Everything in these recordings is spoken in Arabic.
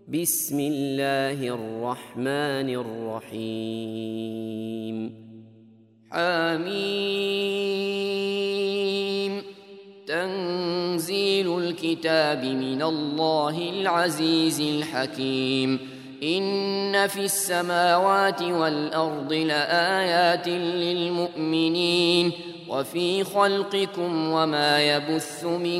بسم الله الرحمن الرحيم حميم تنزيل الكتاب من الله العزيز الحكيم إن في السماوات والأرض لآيات للمؤمنين وفي خلقكم وما يبث من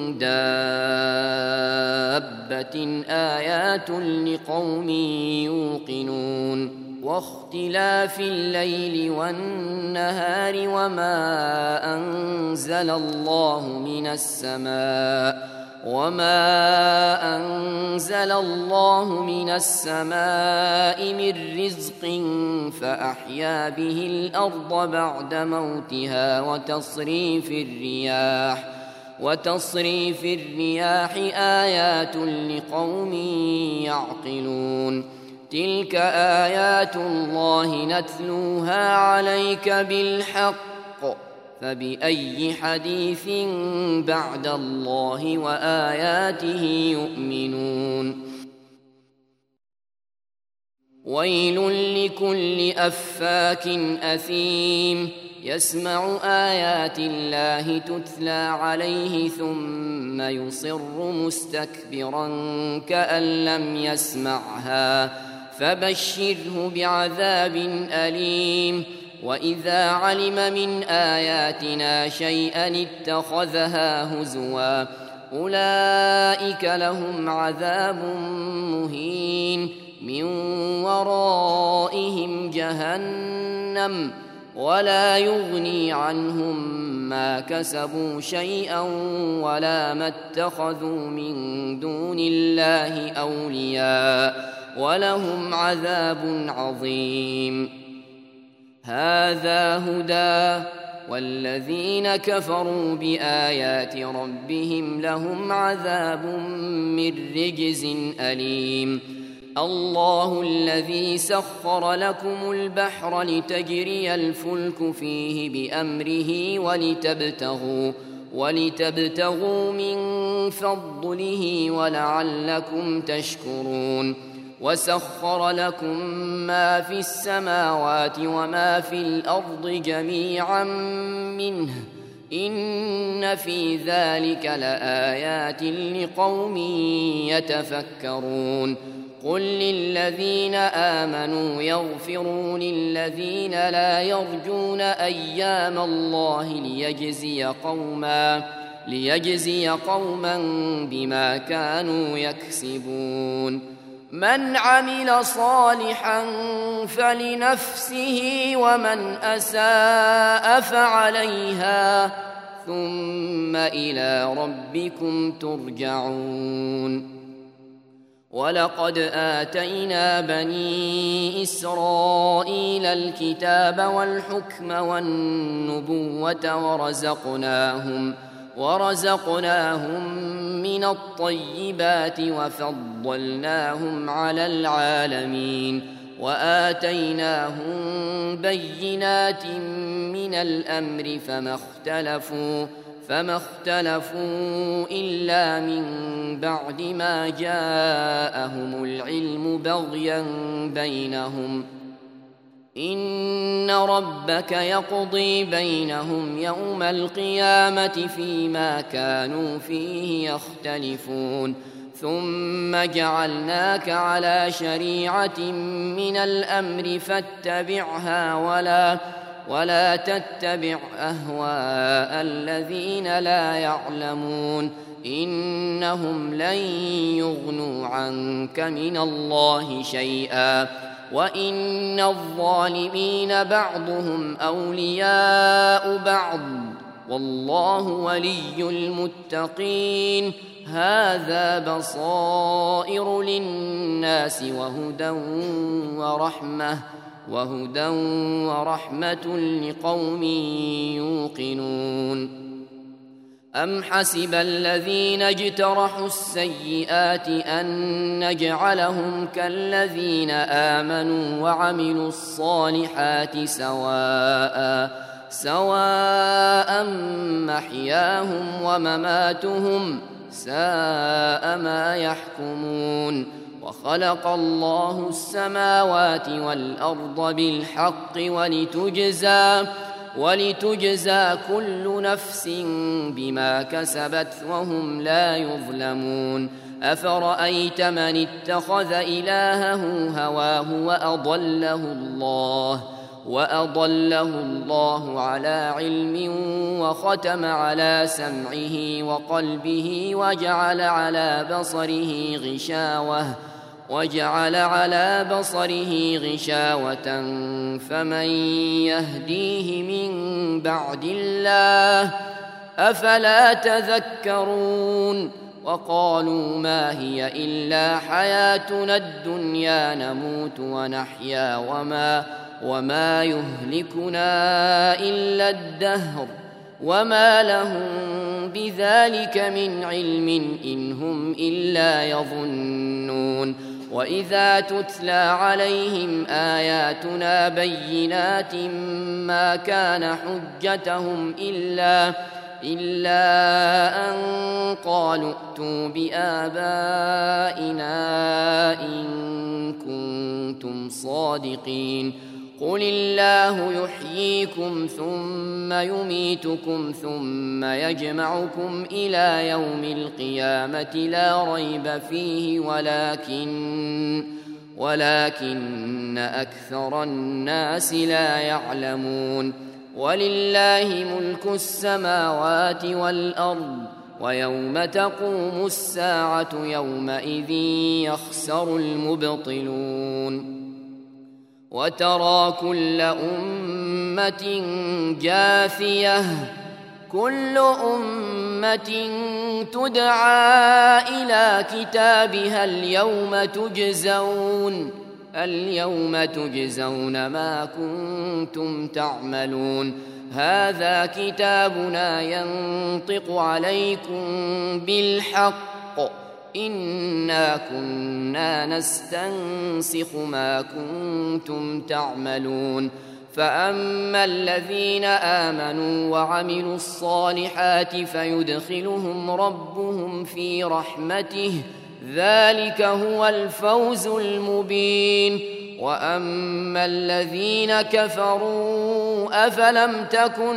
دابة آيات لقوم يوقنون واختلاف الليل والنهار وما أنزل الله من السماء من رزق فأحيا به الأرض بعد موتها وتصريف الرياح آيات لقوم يعقلون تلك آيات الله نتلوها عليك بالحق فبأي حديث بعد الله وآياته يؤمنون ويل لكل أفاك أثيم يسمع آيات الله تتلى عليه ثم يصر مستكبرا كأن لم يسمعها فبشره بعذاب أليم وإذا علم من آياتنا شيئا اتخذها هزوا أولئك لهم عذاب مهين من ورائهم جهنم ولا يغني عنهم ما كسبوا شيئا ولا ما اتخذوا من دون الله أولياء ولهم عذاب عظيم هذا هدى والذين كفروا بآيات ربهم لهم عذاب من رجز أليم الله الذي سخر لكم البحر لتجري الفلك فيه بأمره ولتبتغوا من فضله ولعلكم تشكرون وسخر لكم ما في السماوات وما في الأرض جميعا منه إن في ذلك لآيات لقوم يتفكرون قل للذين آمنوا يغفروا للذين لا يرجون أيام الله ليجزي قوما بما كانوا يكسبون من عمل صالحا فلنفسه ومن أساء فعليها ثم إلى ربكم ترجعون ولقد آتينا بني إسرائيل الكتاب والحكم والنبوة ورزقناهم من الطيبات وفضلناهم على العالمين وآتيناهم بينات من الأمر فما اختلفوا إلا من بعد ما جاءهم العلم بغيا بينهم إن ربك يقضي بينهم يوم القيامة فيما كانوا فيه يختلفون ثم جعلناك على شريعة من الأمر فاتبعها ولا تتبع أهواء الذين لا يعلمون إنهم لن يغنوا عنك من الله شيئا وإن الظالمين بعضهم أولياء بعض والله ولي المتقين هذا بصائر للناس وهدى ورحمة لقوم يوقنون أم حسب الذين اجترحوا السيئات أن نجعلهم كالذين آمنوا وعملوا الصالحات سواء محياهم ومماتهم ساء ما يحكمون وخلق الله السماوات والأرض بالحق ولتجزى كل نفس بما كسبت وهم لا يظلمون أفرأيت من اتخذ إلهه هواه وأضله الله على علم وختم على سمعه وقلبه وجعل على بصره غشاوة فمن يهديه من بعد الله أفلا تذكرون وقالوا ما هي إلا حياتنا الدنيا نموت ونحيا وما يهلكنا إلا الدهر وما لهم بذلك من علم إن هم إلا يظنون وإذا تتلى عليهم آياتنا بينات ما كان حجتهم إلا أن قالوا ائتوا بآبائنا إن كنتم صادقين قل الله يحييكم ثم يميتكم ثم يجمعكم إلى يوم القيامة لا ريب فيه ولكن أكثر الناس لا يعلمون ولله ملك السماوات والأرض ويوم تقوم الساعة يومئذ يخسر المبطلون وترى كل أمة جاثية كل أمة تدعى إلى كتابها اليوم تجزون ما كنتم تعملون هذا كتابنا ينطق عليكم بالحق إنا كنا نستنسخ ما كنتم تعملون فأما الذين آمنوا وعملوا الصالحات فيدخلهم ربهم في رحمته ذلك هو الفوز المبين وأما الذين كفروا أفلم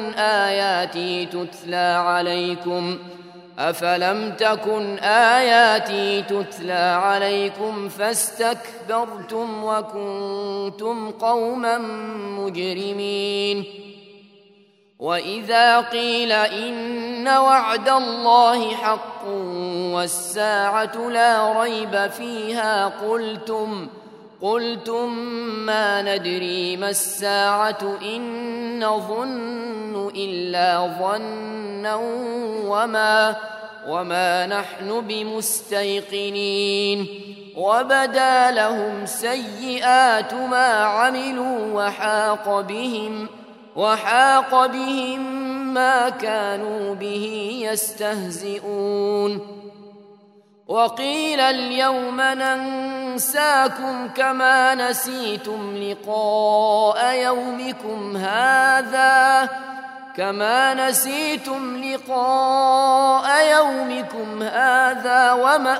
تكن آياتي تتلى عليكم فاستكبرتم وكنتم قوما مجرمين وإذا قيل إن وعد الله حق والساعة لا ريب فيها قلتم ما ندري ما الساعة إن نظن إلا ظنا وما نحن بمستيقنين وبدا لهم سيئات ما عملوا وحاق بهم ما كانوا به يستهزئون وقيل اليوم ننساكم كما نسيتم لقاء يومكم هذا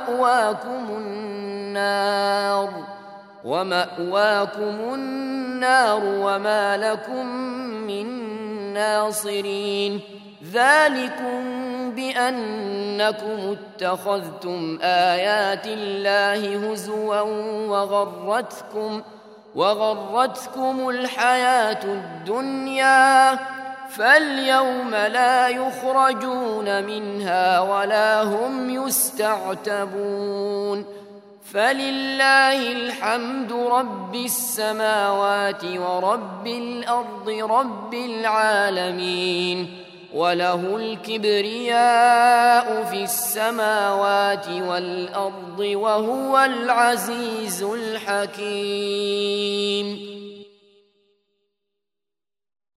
ومأواكم النار وما لكم من ناصرين ذلكم بأنكم اتخذتم آيات الله هزوا وغرتكم الحياة الدنيا فاليوم لا يخرجون منها ولا هم يستعتبون فلله الحمد رب السماوات ورب الأرض رب العالمين وله الكبرياء في السماوات والأرض وهو العزيز الحكيم